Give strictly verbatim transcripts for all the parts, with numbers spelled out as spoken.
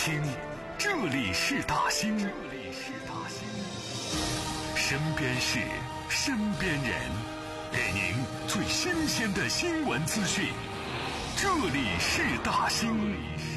听，这里是大兴，这里是大兴，身边事，身边人，给您最新鲜的新闻资讯。这里是大兴。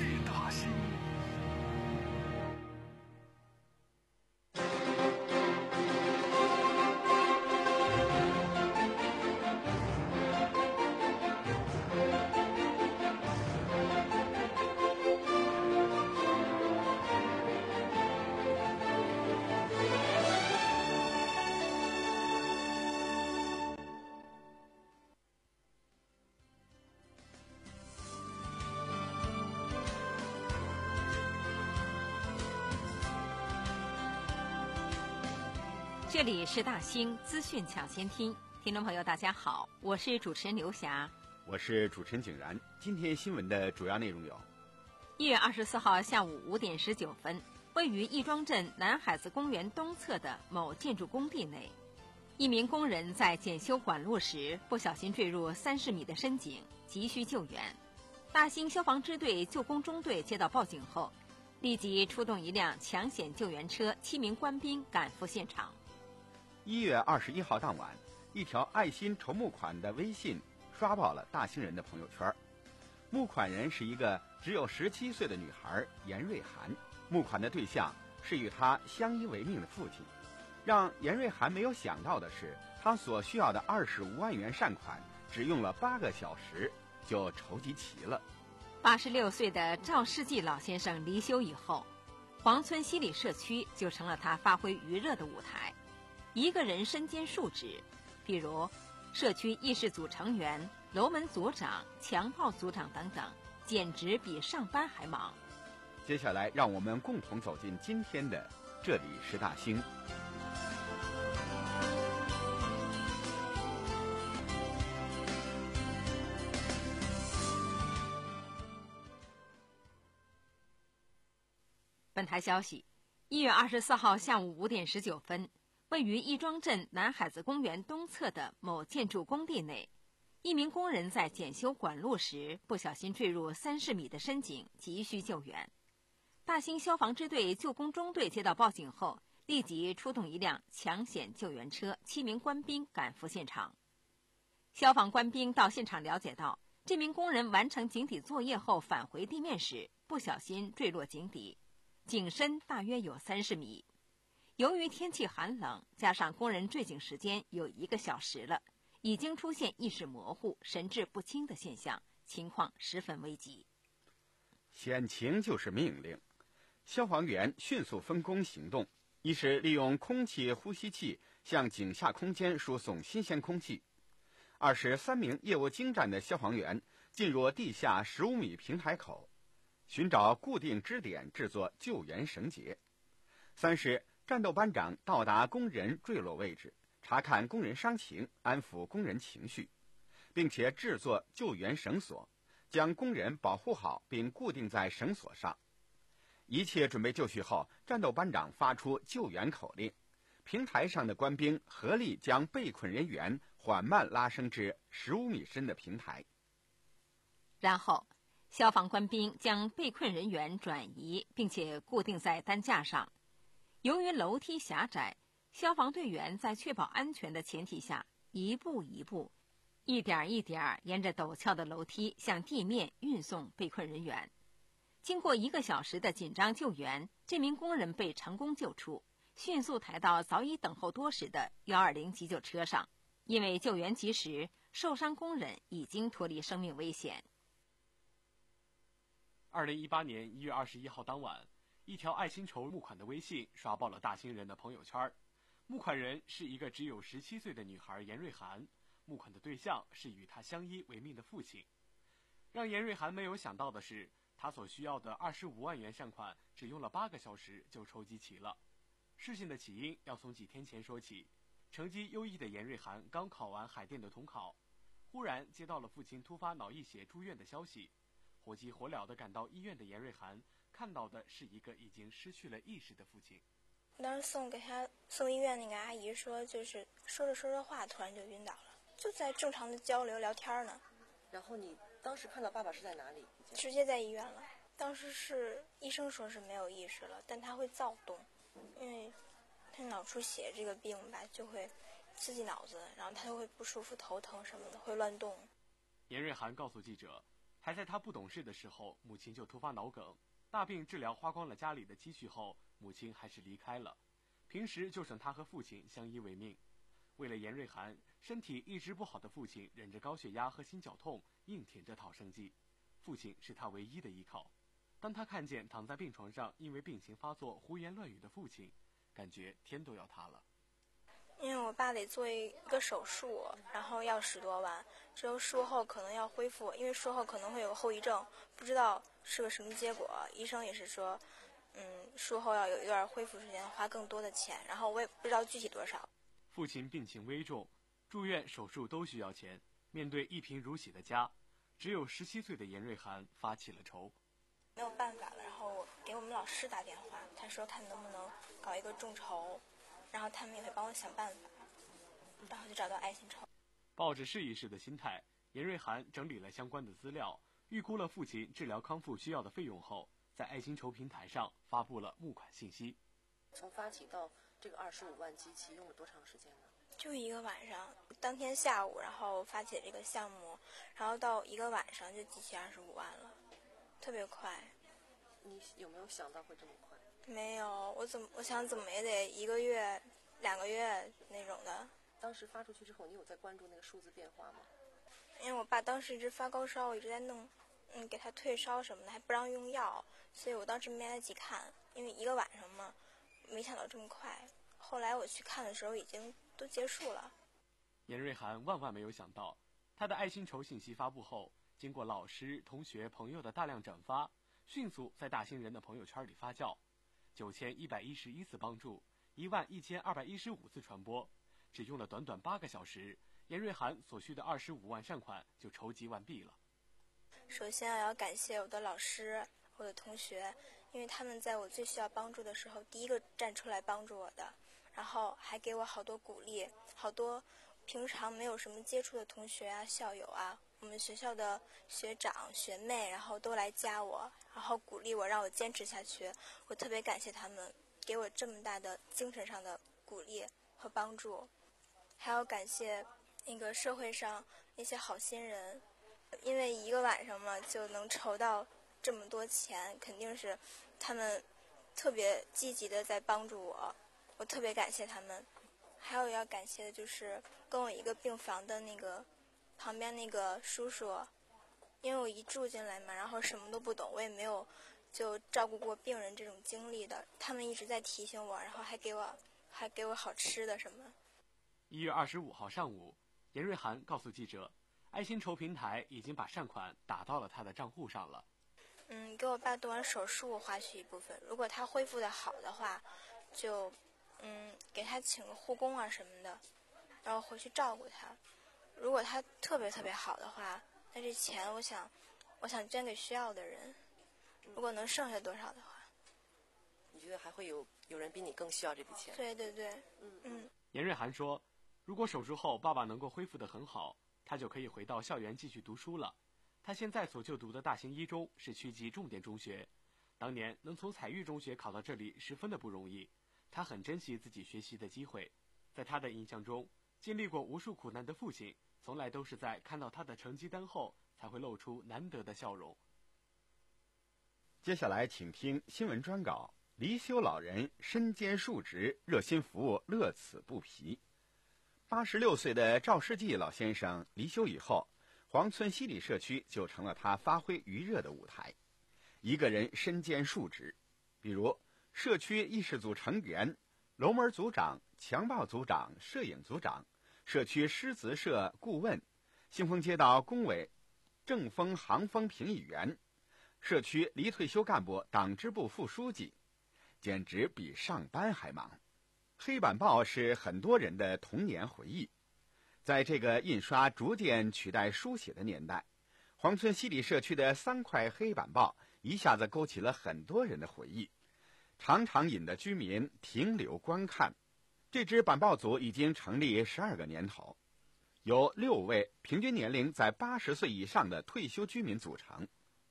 这里是大兴资讯抢先听，听众朋友大家好，我是主持人刘霞， 我是主持人景然。今天新闻的主要内容有： 一月二十四号下午五点十九分，位于亦庄镇南海子公园东侧的某建筑工地内，一名工人在检修管路时不小心坠入三十米的深井，急需救援。大兴消防支队救工中队接到报警后，立即出动一辆抢险救援车，七名官兵赶赴现场。 一月二十一号当晚，一条爱心筹募款的微信刷爆了大兴人的朋友圈。募款人是一个只有十七岁的女孩严瑞涵，募款的对象是与她相依为命的父亲。让严瑞涵没有想到的是，她所需要的二十五万元善款只用了八个小时就筹集齐了。 八十六岁的赵世纪老先生离休以后，黄村西里社区就成了他发挥余热的舞台。一个人身兼数职，比如社区议事组成员、楼门组长、墙炮组长等等，简直比上班还忙。 接下来让我们共同走进今天的这里是大兴。 本台消息，一月二十四号下午五点十九分，位于亦庄镇南海子公园东侧的某建筑工地内，一名工人在检修管路时不小心坠入三十米的深井，急需救援。大兴消防支队救工中队接到报警后，立即出动一辆抢险救援车，七名官兵赶赴现场。消防官兵到现场了解到，这名工人完成井底作业后返回地面时，不小心坠落井底，井深大约有三十米。由于天气寒冷，加上工人坠井时间有一个小时了，已经出现意识模糊、神志不清的现象，情况十分危急。 险情就是命令，消防员迅速分工行动，一是利用空气呼吸器向井下空间输送新鲜空气；二是三名业务精湛的消防员进入地下十五米平台口，寻找固定支点制作救援绳结；三是战斗班长到达工人坠落位置，查看工人伤情，安抚工人情绪，并且制作救援绳索，将工人保护好并固定在绳索上。一切准备就绪后，战斗班长发出救援口令，平台上的官兵合力将被困人员缓慢拉升至十五米深的平台。 然后消防官兵将被困人员转移，并且固定在担架上。由于楼梯狭窄，消防队员在确保安全的前提下，一步一步，一点一点沿着陡峭的楼梯向地面运送被困人员。经过一个小时的紧张救援，这名工人被成功救出，迅速抬到早已等候多时的一二零急救车上。因为救援及时，受伤工人已经脱离生命危险。 二零一八年一月二十一号当晚，一条爱心筹募款的微信刷爆了大兴人的朋友圈。募款人是一个只有十七岁的女孩严瑞涵，募款的对象是与她相依为命的父亲。让严瑞涵没有想到的是，她所需要的二十五万元善款只用了八个小时就筹集齐了。事情的起因要从几天前说起。成绩优异的严瑞涵刚考完海淀的统考，忽然接到了父亲突发脑溢血住院的消息。火急火燎地赶到医院的严瑞涵看到的是一个已经失去了意识的父亲。 当时送给他送医院那个阿姨说，就是说着说着话突然就晕倒了，就在正常的交流聊天呢。 然后你当时看到爸爸是在哪里？ 直接在医院了。 当时是医生说是没有意识了，但他会躁动，因为他脑出血这个病吧，就会刺激脑子，然后他就会不舒服、头疼什么的，会乱动。 严瑞涵告诉记者，还在他不懂事的时候，母亲就突发脑梗，大病治疗花光了家里的积蓄后，母亲还是离开了，平时就剩他和父亲相依为命。为了严瑞涵，身体一直不好的父亲忍着高血压和心绞痛，硬挺着讨生计。父亲是他唯一的依靠。当他看见躺在病床上因为病情发作胡言乱语的父亲，感觉天都要塌了。 因为我爸得做一个手术，然后要十多万，之后术后可能要恢复，因为术后可能会有个后遗症，不知道是个什么结果。医生也是说，嗯，术后要有一段恢复时间，花更多的钱，然后我也不知道具体多少。 父亲病情危重，住院手术都需要钱，面对一贫如洗的家，只有十七岁的严瑞涵发起了愁。 没有办法了，然后我给我们老师打电话，他说看能不能搞一个众筹，然后他们也会帮我想办法，然后就找到爱心筹。 抱着试一试的心态，严瑞涵整理了相关的资料，预估了父亲治疗康复需要的费用后，在爱心筹平台上发布了募款信息。 从发起到这个二十五万集齐用了多长时间呢？ 就一个晚上，当天下午，然后发起这个项目，然后到一个晚上就集齐二十五万了，特别快。 你有没有想到会这么快？ 没有，我怎么我想怎么也得一个月、两个月那种的。 当时发出去之后，你有在关注那个数字变化吗？ 因为我爸当时一直发高烧，我一直在弄，嗯，给他退烧什么的，还不让用药，所以我当时没来得及看，因为一个晚上嘛，没想到这么快。后来我去看的时候，已经都结束了。 严瑞涵万万没有想到，他的爱心筹信息发布后，经过老师、同学、朋友的大量转发，迅速在大兴人的朋友圈里发酵，九千一百一十一次帮助，一万一千二百一十五次传播，只用了短短八个小时，严瑞涵所需的二十五万善款就筹集完毕了。 首先我要感谢我的老师、我的同学，因为他们在我最需要帮助的时候，第一个站出来帮助我的，然后还给我好多鼓励，好多平常没有什么接触的同学啊、校友啊，我们学校的学长学妹，然后都来加我，然后鼓励我，让我坚持下去。我特别感谢他们给我这么大的精神上的鼓励和帮助，还要感谢那个社会上那些好心人，因为一个晚上嘛就能筹到这么多钱，肯定是他们特别积极的在帮助我，我特别感谢他们。还有要感谢的就是跟我一个病房的那个旁边那个叔叔，因为我一住进来嘛，然后什么都不懂，我也没有就照顾过病人这种经历的，他们一直在提醒我，然后还给我还给我好吃的什么。 一月二十五号上午，严瑞涵告诉记者，爱心筹平台已经把善款打到了他的账户上了。 嗯，给我爸动完手术花去一部分，如果他恢复的好的话，就嗯给他请个护工啊什么的，然后回去照顾他。如果他特别特别好的话，那这钱我想我想捐给需要的人，如果能剩下多少的话。 你觉得还会有有人比你更需要这笔钱？ 对对对， 嗯嗯。 严瑞涵说，如果手术后爸爸能够恢复得很好，他就可以回到校园继续读书了。他现在所就读的大兴一中是区级重点中学，当年能从彩玉中学考到这里十分的不容易，他很珍惜自己学习的机会。在他的印象中，经历过无数苦难的父亲，从来都是在看到他的成绩单后才会露出难得的笑容。 接下来请听新闻专稿，离休老人身兼数职，热心服务，乐此不疲。八十六岁的赵世纪老先生离休以后，黄村西里社区就成了他发挥余热的舞台。一个人身兼数职，比如社区议事组成员、龙门组长、强报组长、摄影组长、社区诗词社顾问、兴丰街道工委正风行风评议员、社区离退休干部党支部副书记，简直比上班还忙。黑板报是很多人的童年回忆。在这个印刷逐渐取代书写的年代，黄村西里社区的三块黑板报一下子勾起了很多人的回忆，常常引得居民停留观看。这支板报组已经成立十二个年头，由六位平均年龄在八十岁以上的退休居民组成。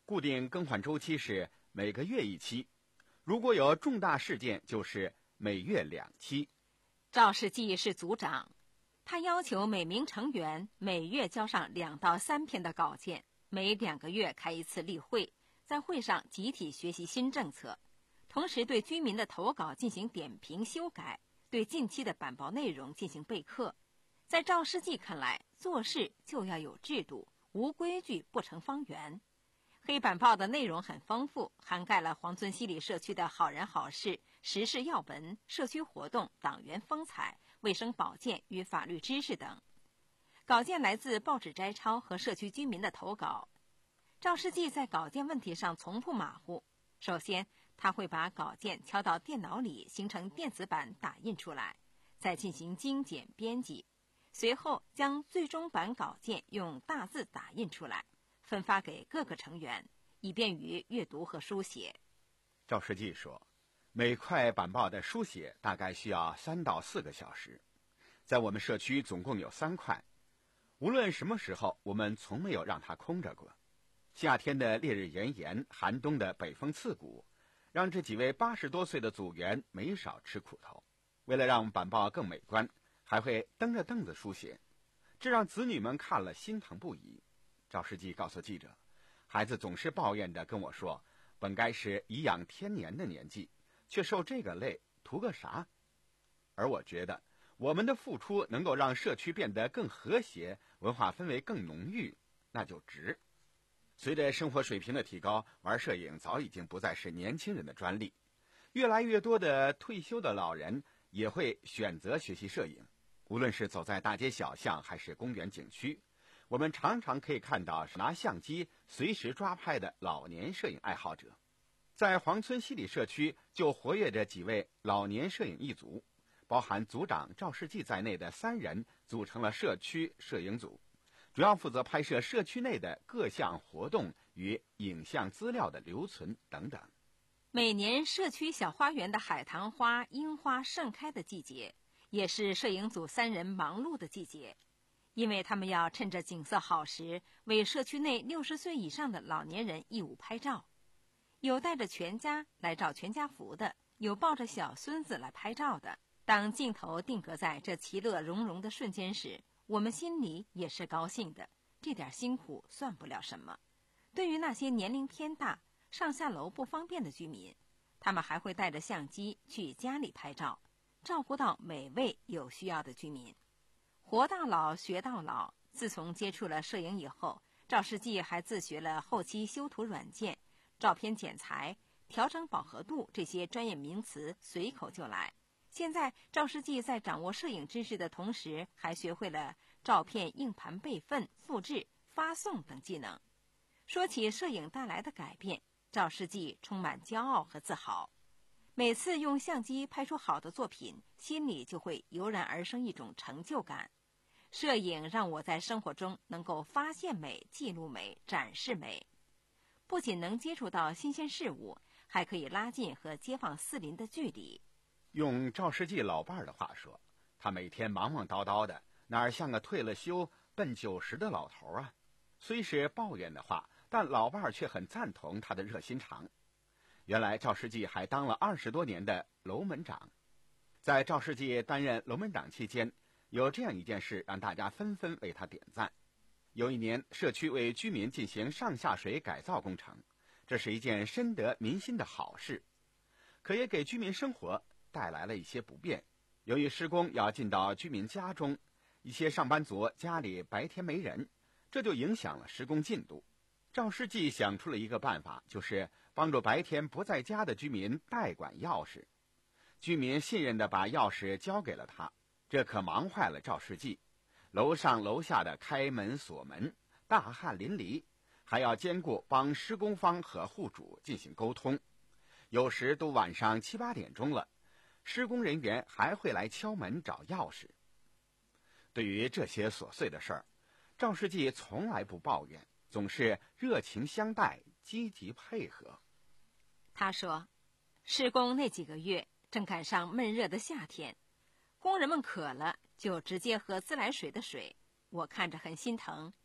固定更换周期是每个月一期，如果有重大事件就是每月两期。 赵世纪是组长，他要求每名成员每月交上两到三篇的稿件，每两个月开一次例会，在会上集体学习新政策，同时对居民的投稿进行点评修改，对近期的板报内容进行备课。在赵世纪看来，做事就要有制度，无规矩不成方圆。黑板报的内容很丰富，涵盖了黄村西里社区的好人好事、时事要闻、社区活动、党员风采、卫生保健与法律知识等。稿件来自报纸摘抄和社区居民的投稿。赵世纪在稿件问题上从不马虎。首先，他会把稿件敲到电脑里，形成电子版打印出来，再进行精简编辑，随后将最终版稿件用大字打印出来，分发给各个成员，以便于阅读和书写。 赵世纪说，每块板报的书写大概需要三到四个小时，在我们社区总共有三块，无论什么时候，我们从没有让它空着过。夏天的烈日炎炎，寒冬的北风刺骨，让这几位八十多岁的组员没少吃苦头。为了让板报更美观，还会蹬着凳子书写，这让子女们看了心疼不已。赵世纪告诉记者，孩子总是抱怨地跟我说，本该是颐养天年的年纪，却受这个累，图个啥？而我觉得，我们的付出能够让社区变得更和谐，文化氛围更浓郁，那就值。随着生活水平的提高，玩摄影早已经不再是年轻人的专利，越来越多的退休的老人也会选择学习摄影。无论是走在大街小巷还是公园景区，我们常常可以看到拿相机随时抓拍的老年摄影爱好者。在黄村西里社区就活跃着几位老年摄影一族，包含组长赵世纪在内的三人组成了社区摄影组，主要负责拍摄社区内的各项活动与影像资料的留存等等。 每年社区小花园的海棠花、樱花盛开的季节，也是摄影组三人忙碌的季节，因为他们要趁着景色好时，为社区内六十岁以上的老年人义务拍照。有带着全家来照全家福的，有抱着小孙子来拍照的。当镜头定格在这其乐融融的瞬间时，我们心里也是高兴的，这点辛苦算不了什么。对于那些年龄偏大、上下楼不方便的居民，他们还会带着相机去家里拍照，照顾到每位有需要的居民。活到老学到老，自从接触了摄影以后，赵世纪还自学了后期修图软件、照片剪裁、调整饱和度这些专业名词随口就来。现在赵世纪在掌握摄影知识的同时，还学会了照片硬盘备份、复制、发送等技能。说起摄影带来的改变，赵世纪充满骄傲和自豪。每次用相机拍出好的作品，心里就会油然而生一种成就感。摄影让我在生活中能够发现美、记录美、展示美，不仅能接触到新鲜事物，还可以拉近和街坊四邻的距离。 用赵世纪老伴儿的话说，他每天忙忙叨叨的，哪儿像个退了休奔九十的老头啊。虽是抱怨的话，但老伴儿却很赞同他的热心肠。原来赵世纪还当了二十多年的楼门长。在赵世纪担任楼门长期间，有这样一件事让大家纷纷为他点赞。有一年，社区为居民进行上下水改造工程，这是一件深得民心的好事，可也给居民生活带来了一些不便。由于施工要进到居民家中，一些上班族家里白天没人，这就影响了施工进度。赵世纪想出了一个办法，就是帮助白天不在家的居民代管钥匙。居民信任地把钥匙交给了他，这可忙坏了赵世纪。楼上楼下的开门锁门，大汗淋漓，还要兼顾帮施工方和户主进行沟通。有时都晚上七八点钟了，施工人员还会来敲门找钥匙。对于这些琐碎的事儿，赵世纪从来不抱怨，总是热情相待，积极配合。 他说，施工那几个月正赶上闷热的夏天，工人们渴了就直接喝自来水的水，我看着很心疼。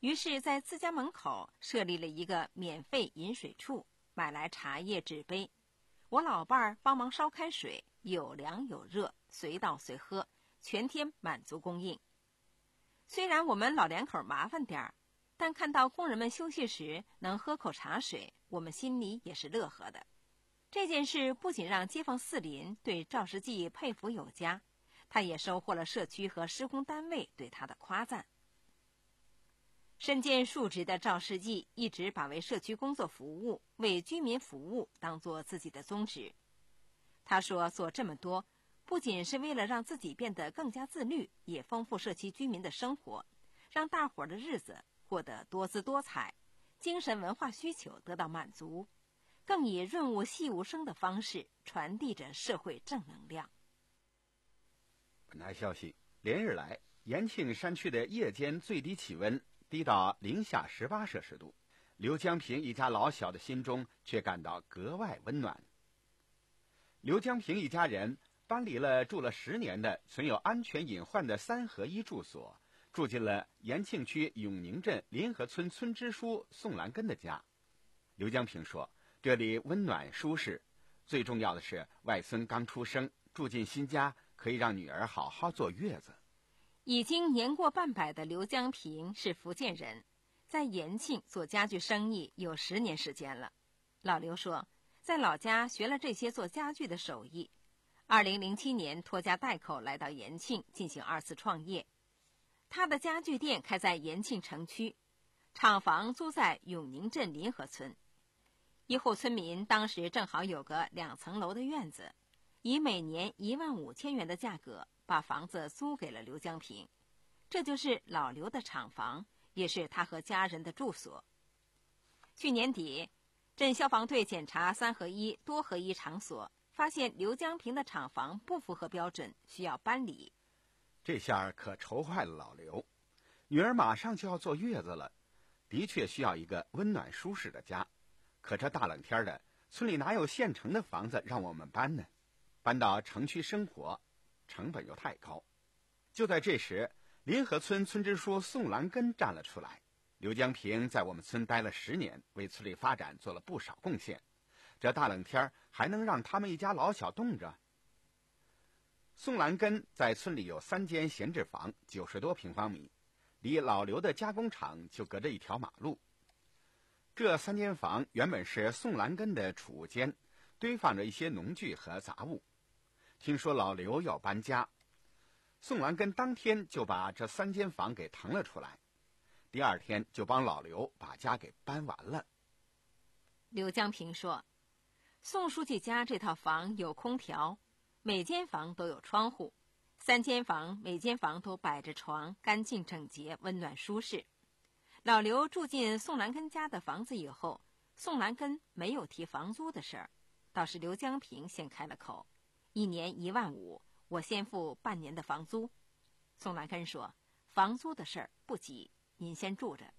于是在自家门口设立了一个免费饮水处，买来茶叶纸杯，我老伴儿帮忙烧开水，有凉有热，随倒随喝，全天满足供应。虽然我们老两口麻烦点儿，但看到工人们休息时能喝口茶水，我们心里也是乐呵的。这件事不仅让街坊四邻对赵世济佩服有加，他也收获了社区和施工单位对他的夸赞。身兼数职的赵世济一直把为社区工作服务、为居民服务当作自己的宗旨。他说做这么多不仅是为了让自己变得更加自律，也丰富社区居民的生活，让大伙儿的日子过得多姿多彩，精神文化需求得到满足，更以润物细无声的方式传递着社会正能量。 本台消息，连日来，延庆山区的夜间最低气温低到零下十八摄氏度，刘江平一家老小的心中却感到格外温暖。刘江平一家人搬离了住了十年的存有安全隐患的三合一住所，住进了延庆区永宁镇临河村村支书宋兰根的家。刘江平说，这里温暖舒适，最重要的是外孙刚出生，住进新家可以让女儿好好坐月子。 已经年过半百的刘江平是福建人，在延庆做家具生意有十年时间了。老刘说，在老家学了这些做家具的手艺，二零零七年拖家带口来到延庆进行二次创业。他的家具店开在延庆城区，厂房租在永宁镇临河村。一户村民当时正好有个两层楼的院子，以每年一万五千元的价格把房子租给了刘江平，这就是老刘的厂房，也是他和家人的住所。去年底，镇消防队检查三合一、多合一场所，发现刘江平的厂房不符合标准，需要搬离。 这下可愁坏了老刘，女儿马上就要坐月子了，的确需要一个温暖舒适的家。可这大冷天的，村里哪有现成的房子让我们搬呢？搬到城区生活，成本又太高。就在这时，临河村村支书宋兰根站了出来。刘江平在我们村待了十年，为村里发展做了不少贡献。这大冷天还能让他们一家老小冻着？宋兰根在村里有三间闲置房，九十多平方米，离老刘的加工厂就隔着一条马路。这三间房原本是宋兰根的储物间，堆放着一些农具和杂物。听说老刘要搬家，宋兰根当天就把这三间房给腾了出来，第二天就帮老刘把家给搬完了。 刘江平说，宋书记家这套房有空调，每间房都有窗户，三间房每间房都摆着床，干净整洁，温暖舒适。老刘住进宋兰根家的房子以后，宋兰根没有提房租的事儿，倒是刘江平先开了口，一年一万五，我先付半年的房租。宋兰根说，房租的事儿不急，您先住着。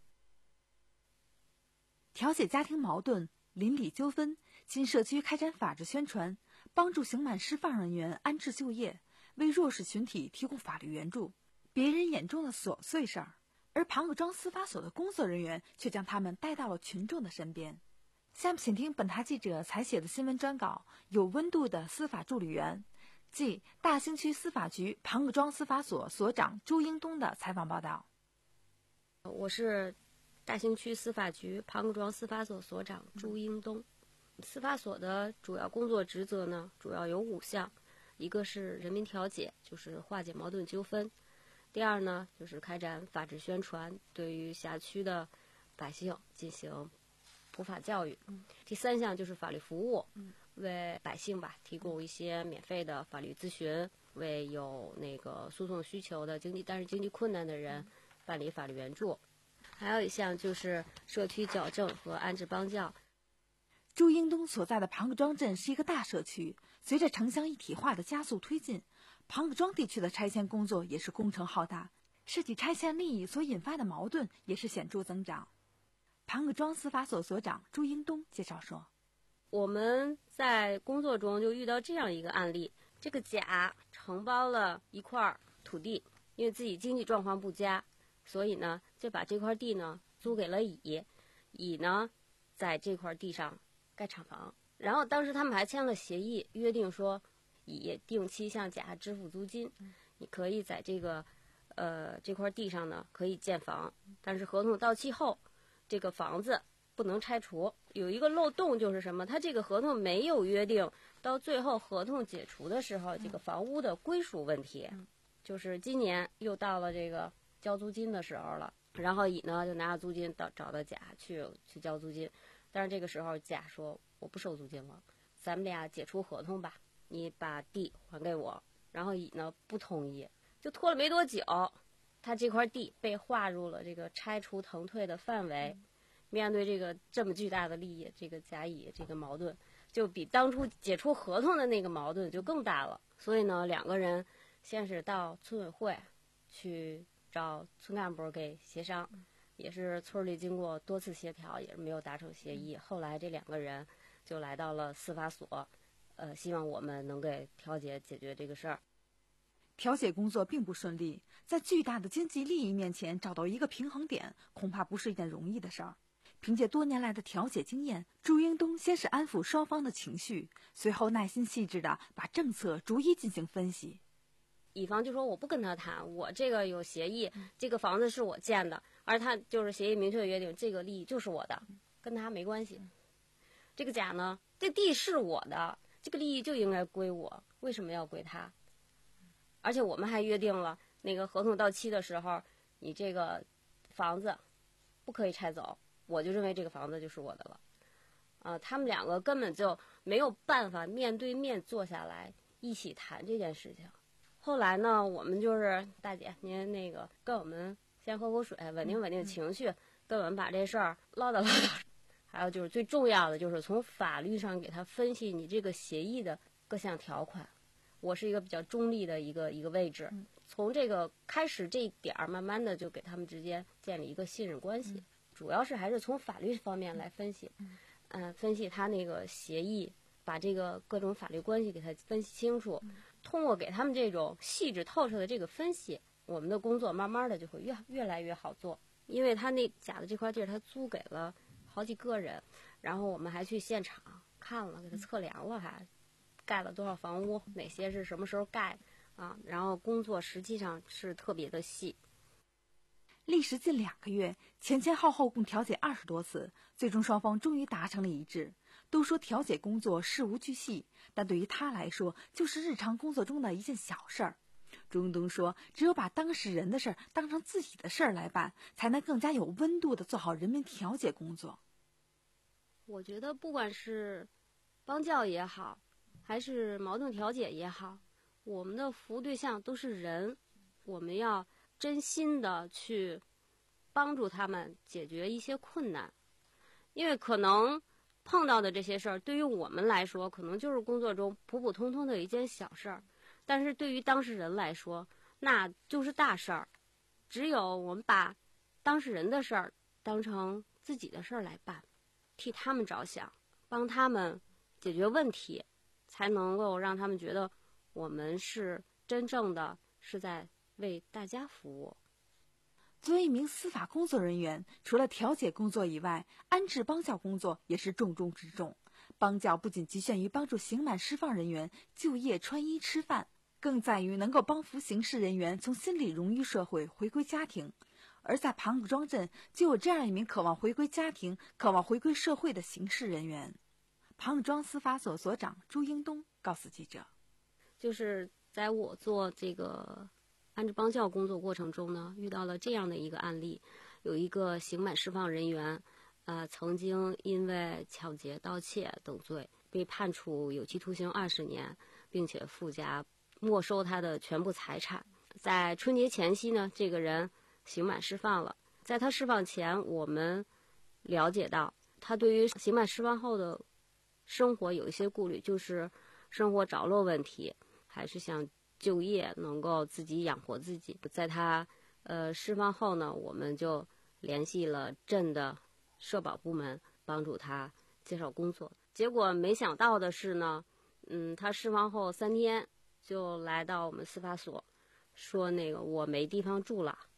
调解家庭矛盾、邻里纠纷，新社区开展法治宣传，帮助刑满释放人员安置就业，为弱势群体提供法律援助，别人眼中的琐碎事儿，而庞各庄司法所的工作人员却将他们带到了群众的身边。下面请听本台记者采写的新闻专稿《有温度的司法助理员》，即大兴区司法局庞各庄司法所所长朱英东的采访报道。 我是大兴区司法局庞各庄司法所所长朱英东。司法所的主要工作职责呢，主要有五项，一个是人民调解，就是化解矛盾纠纷；第二呢，就是开展法治宣传，对于辖区的百姓进行普法教育；第三项就是法律服务，为百姓吧提供一些免费的法律咨询，为有那个诉讼需求的经济但是经济困难的人办理法律援助。还有一项就是社区矫正和安置帮教。 朱英东所在的庞各庄镇是一个大社区，随着城乡一体化的加速推进，庞各庄地区的拆迁工作也是工程浩大，涉及拆迁利益所引发的矛盾也是显著增长。庞各庄司法所所长朱英东介绍说， 我们在工作中就遇到这样一个案例，这个甲承包了一块土地，因为自己经济状况不佳， 所以呢就把这块地呢租给了乙，乙呢在这块地上盖厂房。然后当时他们还签了协议，约定说乙定期向甲支付租金，你可以在这个呃这块地上呢可以建房，但是合同到期后这个房子不能拆除。有一个漏洞就是什么，他这个合同没有约定到最后合同解除的时候这个房屋的归属问题。就是今年又到了这个交租金的时候了，然后乙呢就拿着租金到找到甲去去交租金，但是这个时候甲说我不收租金了，咱们俩解除合同吧，你把地还给我。然后乙呢不同意，就拖了没多久，他这块地被划入了这个拆除腾退的范围。面对这个这么巨大的利益，这个甲乙这个矛盾就比当初解除合同的那个矛盾就更大了。所以呢两个人先是到村委会去找村干部给协商，也是村里经过多次协调也是没有达成协议。后来这两个人就来到了司法所，呃，希望我们能给调解解决这个事儿。 调解工作并不顺利，在巨大的经济利益面前找到一个平衡点，恐怕不是一件容易的事儿。凭借多年来的调解经验，朱英东先是安抚双方的情绪，随后耐心细致地把政策逐一进行分析。 乙方就说我不跟他谈，我这个有协议，这个房子是我建的，而他就是协议明确约定这个利益就是我的，跟他没关系。这个甲呢，这地是我的，这个利益就应该归我，为什么要归他？而且我们还约定了，那个合同到期的时候，你这个房子不可以拆走，我就认为这个房子就是我的了。啊，他们两个根本就没有办法面对面坐下来一起谈这件事情。后来呢，我们就是大姐，您那个跟我们先喝口水，稳定稳定情绪，跟我们把这事儿唠叨唠叨。还有就是最重要的，就是从法律上给他分析你这个协议的各项条款。我是一个比较中立的一个一个位置，从这个开始这一点儿，慢慢的就给他们之间建立一个信任关系。主要是还是从法律方面来分析，嗯、呃，分析他那个协议，把这个各种法律关系给他分析清楚。通过给他们这种细致透彻的这个分析，我们的工作慢慢的就会越越来越好做。因为他那甲的这块地儿，他租给了好几个人，然后我们还去现场看了，给他测量了，还盖了多少房屋，哪些是什么时候盖啊？然后工作实际上是特别的细。 历时近两个月，前前后后共调解二十多次，最终双方终于达成了一致。都说调解工作事无巨细，但对于他来说，就是日常工作中的一件小事儿。朱英东说，只有把当事人的事儿当成自己的事儿来办，才能更加有温度地做好人民调解工作。 我觉得不管是帮教也好，还是矛盾调解也好，我们的服务对象都是人，我们要真心的去帮助他们解决一些困难。因为可能碰到的这些事儿，对于我们来说可能就是工作中普普通通的一件小事儿，但是对于当事人来说那就是大事儿。只有我们把当事人的事儿当成自己的事儿来办，替他们着想，帮他们解决问题，才能够让他们觉得我们是真正的是在为大家服务。 作为一名司法工作人员，除了调解工作以外，安置帮教工作也是重中之重。帮教不仅局限于帮助刑满释放人员就业、穿衣、吃饭，更在于能够帮扶刑事人员从心理融于社会，回归家庭。而在庞各庄镇，就有这样一名渴望回归家庭、渴望回归社会的刑事人员。庞各庄司法所所长朱英东告诉记者， 就是在我做这个安置帮教工作过程中呢，遇到了这样的一个案例，有一个刑满释放人员，呃，曾经因为抢劫、盗窃等罪被判处有期徒刑二十年，并且附加没收他的全部财产。在春节前夕呢，这个人刑满释放了。在他释放前，我们了解到他对于刑满释放后的生活有一些顾虑，就是生活着落问题，还是想就业能够自己养活自己。在他呃释放后呢，我们就联系了镇的社保部门，帮助他介绍工作。结果没想到的是呢，嗯，他释放后三天就来到我们司法所，说那个我没地方住了，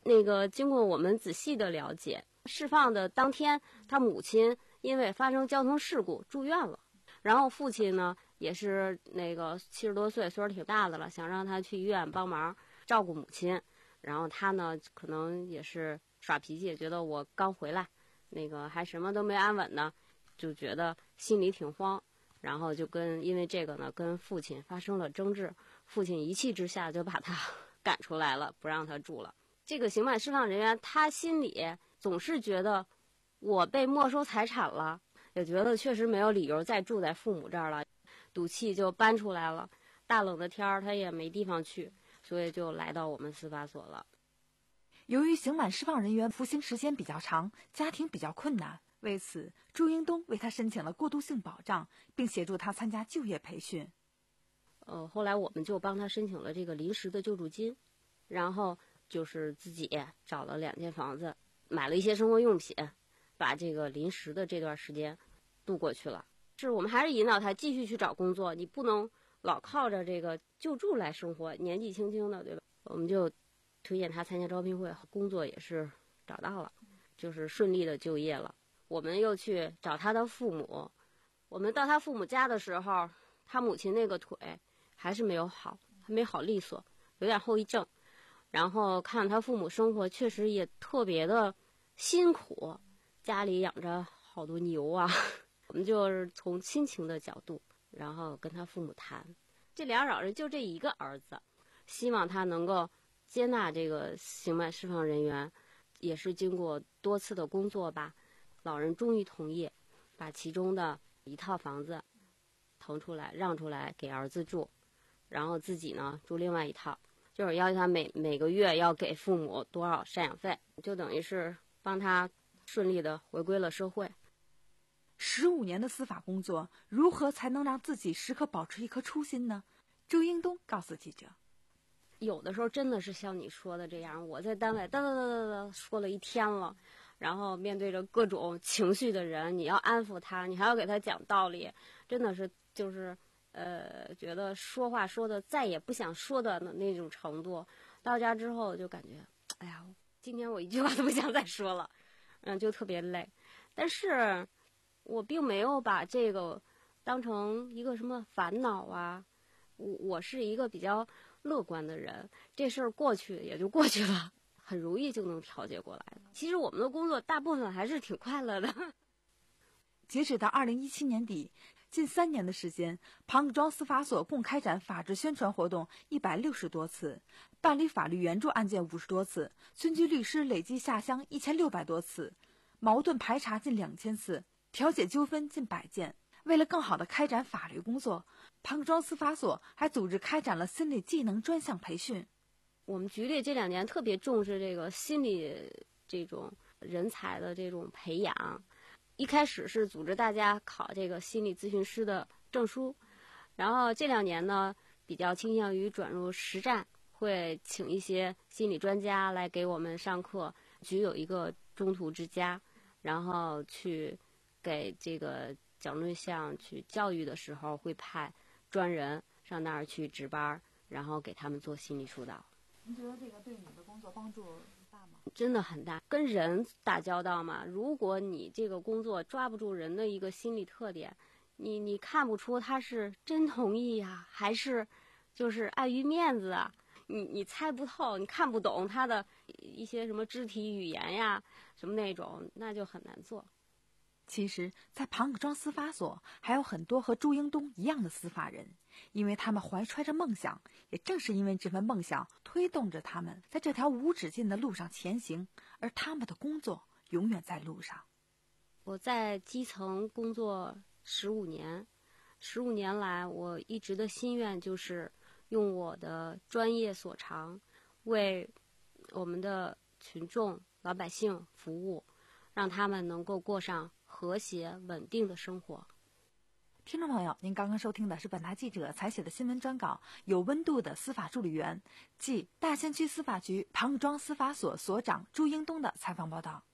那个经过我们仔细的了解，释放的当天，他母亲因为发生交通事故住院了，然后父亲呢也是那个七十多岁，岁数挺大的了，想让他去医院帮忙照顾母亲，然后他呢可能也是耍脾气，觉得我刚回来，那个还什么都没安稳呢，就觉得心里挺慌，然后就跟因为这个呢跟父亲发生了争执，父亲一气之下就把他赶出来了，不让他住了。这个刑满释放人员他心里总是觉得我被没收财产了，也觉得确实没有理由再住在父母这儿了，赌气就搬出来了。大冷的天儿他也没地方去，所以就来到我们司法所了。 由于刑满释放人员服刑时间比较长，家庭比较困难，为此朱英东为他申请了过渡性保障，并协助他参加就业培训。 呃，后来我们就帮他申请了这个临时的救助金，然后就是自己找了两间房子，买了一些生活用品，把这个临时的这段时间度过去了。是我们还是引导他继续去找工作，你不能老靠着这个救助来生活，年纪轻轻的，对吧？我们就推荐他参加招聘会，工作也是找到了，就是顺利的就业了。我们又去找他的父母，我们到他父母家的时候，他母亲那个腿还是没有好，还没好利索，有点后遗症。然后看他父母生活确实也特别的辛苦，家里养着好多牛啊。我们就是从亲情的角度，然后跟他父母谈，这俩老人就这一个儿子，希望他能够接纳这个刑满释放人员，也是经过多次的工作吧，老人终于同意把其中的一套房子腾出来让出来给儿子住，然后自己呢住另外一套，就是要求他每每个月要给父母多少赡养费，就等于是帮他顺利的回归了社会。 十五年的司法工作，如何才能让自己时刻保持一颗初心呢？周英东告诉记者， 有的时候真的是像你说的这样，我在单位哒哒哒哒哒说了一天了，然后面对着各种情绪的人，你要安抚他，你还要给他讲道理，真的是就是呃，觉得说话说的再也不想说的那种程度。到家之后就感觉，哎呀，今天我一句话都不想再说了，嗯，就特别累。但是我并没有把这个当成一个什么烦恼啊，我我是一个比较乐观的人，这事儿过去也就过去了，很容易就能调节过来的。其实我们的工作大部分还是挺快乐的。 截止到二零一七年底，近三年的时间，庞各庄司法所共开展法治宣传活动一百六十多次，办理法律援助案件五十多次，村居律师累计下乡一千六百多次，矛盾排查近两千次，调解纠纷近百件。为了更好地开展法律工作，庞各庄司法所还组织开展了心理技能专项培训。 我们局里这两年特别重视这个心理这种人才的这种培养，一开始是组织大家考这个心理咨询师的证书，然后这两年呢比较倾向于转入实战，会请一些心理专家来给我们上课。局有一个中途之家，然后去给这个矫正对象去教育的时候，会派专人上那儿去值班，然后给他们做心理疏导。 您觉得这个对你的工作帮助大吗？ 真的很大，跟人打交道嘛，如果你这个工作抓不住人的一个心理特点，你你看不出他是真同意呀、啊，还是就是碍于面子啊，你你猜不透，你看不懂他的一些什么肢体语言呀，什么那种，那就很难做。 其实在庞各庄司法所还有很多和朱英东一样的司法人，因为他们怀揣着梦想，也正是因为这份梦想推动着他们在这条无止境的路上前行，而他们的工作永远在路上。 我在基层工作十五年，十五年来我一直的心愿就是用我的专业所长为我们的群众老百姓服务，让他们能够过上和谐稳定的生活。 听众朋友，您刚刚收听的是本台记者采写的新闻专稿，有温度的司法助理员，即大仙区司法局庞各庄司法所所长朱英东的采访报道。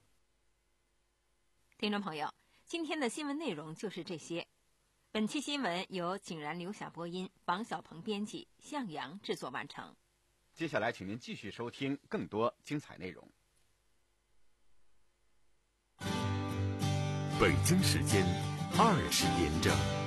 听众朋友，今天的新闻内容就是这些。本期新闻由景然、刘晓播音，王小鹏编辑，向阳制作完成。 接下来，请您继续收听更多精彩内容。 北京时间二十点整。